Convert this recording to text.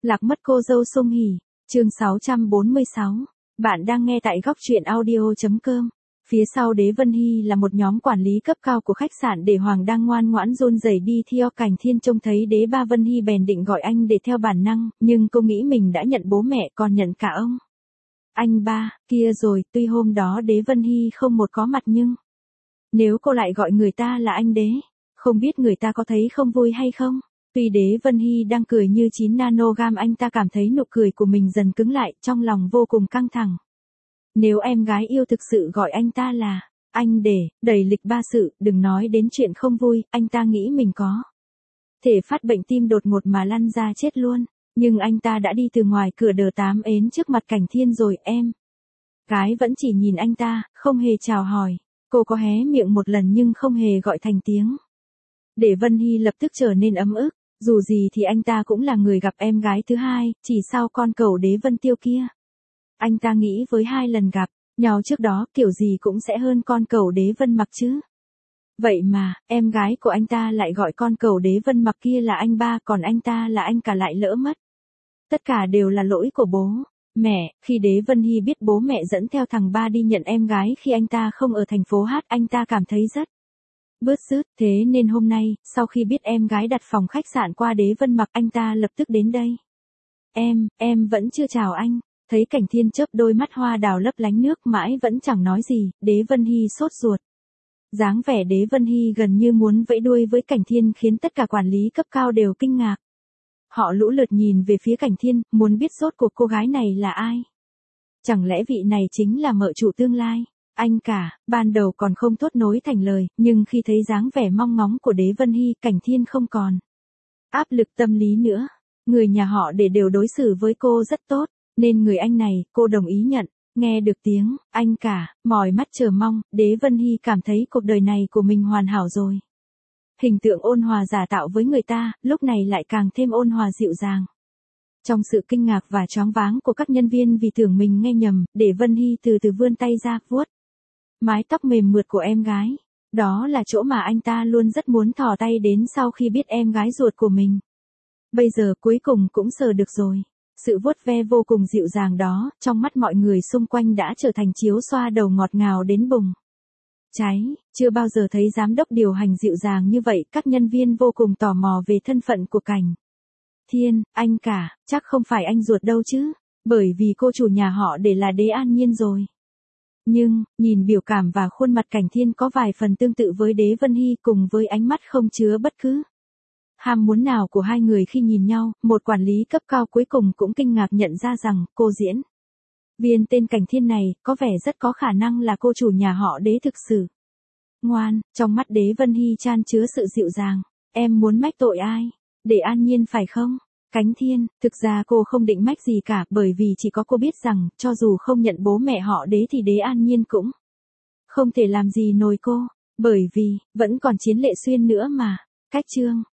Lạc mất cô dâu Sung Hỉ, chương 646. Bạn đang nghe tại góc truyện audio.com. Phía sau Đế Vân Hy là một nhóm quản lý cấp cao của khách sạn Để Hoàng đang ngoan ngoãn run rẩy đi theo Cảnh Thiên trông thấy Đế Ba Vân Hy bèn định gọi anh để theo bản năng, nhưng cô nghĩ mình đã nhận bố mẹ còn nhận cả ông. Anh ba, kia rồi, tuy hôm đó Đế Vân Hy không một có mặt nhưng... Nếu cô lại gọi người ta là anh Đế, không biết người ta có thấy không vui hay không? Tuy Đế Vân Hy đang cười như 9 nanogam, anh ta cảm thấy nụ cười của mình dần cứng lại, trong lòng vô cùng căng thẳng. Nếu em gái yêu thực sự gọi anh ta là anh Để, đầy lịch ba sự, đừng nói đến chuyện không vui, anh ta nghĩ mình có thể phát bệnh tim đột ngột mà lăn ra chết luôn. Nhưng anh ta đã đi từ ngoài cửa đờ tám ến trước mặt Cảnh Thiên rồi. Em gái vẫn chỉ nhìn anh ta, không hề chào hỏi. Cô có hé miệng một lần nhưng không hề gọi thành tiếng. Để Vân Hy lập tức trở nên ấm ức. Dù gì thì anh ta cũng là người gặp em gái thứ hai, chỉ sau con cẩu Đế Vân Tiêu kia. Anh ta nghĩ với 2 lần gặp nhau trước đó kiểu gì cũng sẽ hơn con cẩu Đế Vân Mặc chứ. Vậy mà, em gái của anh ta lại gọi con cẩu Đế Vân Mặc kia là anh ba, còn anh ta là anh cả lại lỡ mất. Tất cả đều là lỗi của bố mẹ. Khi Đế Vân Hy biết bố mẹ dẫn theo thằng ba đi nhận em gái khi anh ta không ở thành phố Hát, anh ta cảm thấy rất bứt rứt. Thế nên hôm nay, sau khi biết em gái đặt phòng khách sạn qua Đế Vân Mặc, anh ta lập tức đến đây. Em vẫn chưa chào anh. Thấy Cảnh Thiên chớp đôi mắt hoa đào lấp lánh nước mãi vẫn chẳng nói gì, Đế Vân Hy sốt ruột. Dáng vẻ Đế Vân Hy gần như muốn vẫy đuôi với Cảnh Thiên khiến tất cả quản lý cấp cao đều kinh ngạc. Họ lũ lượt nhìn về phía Cảnh Thiên, muốn biết rốt cuộc cô gái này là ai. Chẳng lẽ vị này chính là mợ chủ tương lai? Anh cả, ban đầu còn không thốt nối thành lời, nhưng khi thấy dáng vẻ mong ngóng của Đế Vân Hy, Cảnh Thiên không còn áp lực tâm lý nữa. Người nhà họ Để đều đối xử với cô rất tốt, nên người anh này, cô đồng ý nhận. Nghe được tiếng anh cả, mỏi mắt chờ mong, Đế Vân Hy cảm thấy cuộc đời này của mình hoàn hảo rồi. Hình tượng ôn hòa giả tạo với người ta, lúc này lại càng thêm ôn hòa dịu dàng. Trong sự kinh ngạc và choáng váng của các nhân viên vì tưởng mình nghe nhầm, Đế Vân Hy từ từ vươn tay ra, vuốt mái tóc mềm mượt của em gái. Đó là chỗ mà anh ta luôn rất muốn thò tay đến sau khi biết em gái ruột của mình. Bây giờ cuối cùng cũng sờ được rồi. Sự vuốt ve vô cùng dịu dàng đó, trong mắt mọi người xung quanh đã trở thành chiếu xoa đầu ngọt ngào đến bùng cháy. Chưa bao giờ thấy giám đốc điều hành dịu dàng như vậy. Các nhân viên vô cùng tò mò về thân phận của Cảnh Thiên. Anh cả, chắc không phải anh ruột đâu chứ, bởi vì cô chủ nhà họ Để là Đế An Nhiên rồi. Nhưng, nhìn biểu cảm và khuôn mặt Cảnh Thiên có vài phần tương tự với Đế Vân Hy, cùng với ánh mắt không chứa bất cứ ham muốn nào của hai người khi nhìn nhau. Một quản lý cấp cao cuối cùng cũng kinh ngạc nhận ra rằng cô diễn viên tên Cảnh Thiên này có vẻ rất có khả năng là cô chủ nhà họ Đế thực sự. Ngoan, trong mắt Đế Vân Hy chan chứa sự dịu dàng. Em muốn mách tội ai? Để An Nhiên phải không? Cảnh Thiên, thực ra cô không định mách gì cả, bởi vì chỉ có cô biết rằng, cho dù không nhận bố mẹ họ Đế thì Đế An Nhiên cũng không thể làm gì nổi cô, bởi vì, vẫn còn Chiến Lệ Xuyên nữa mà. Cách chương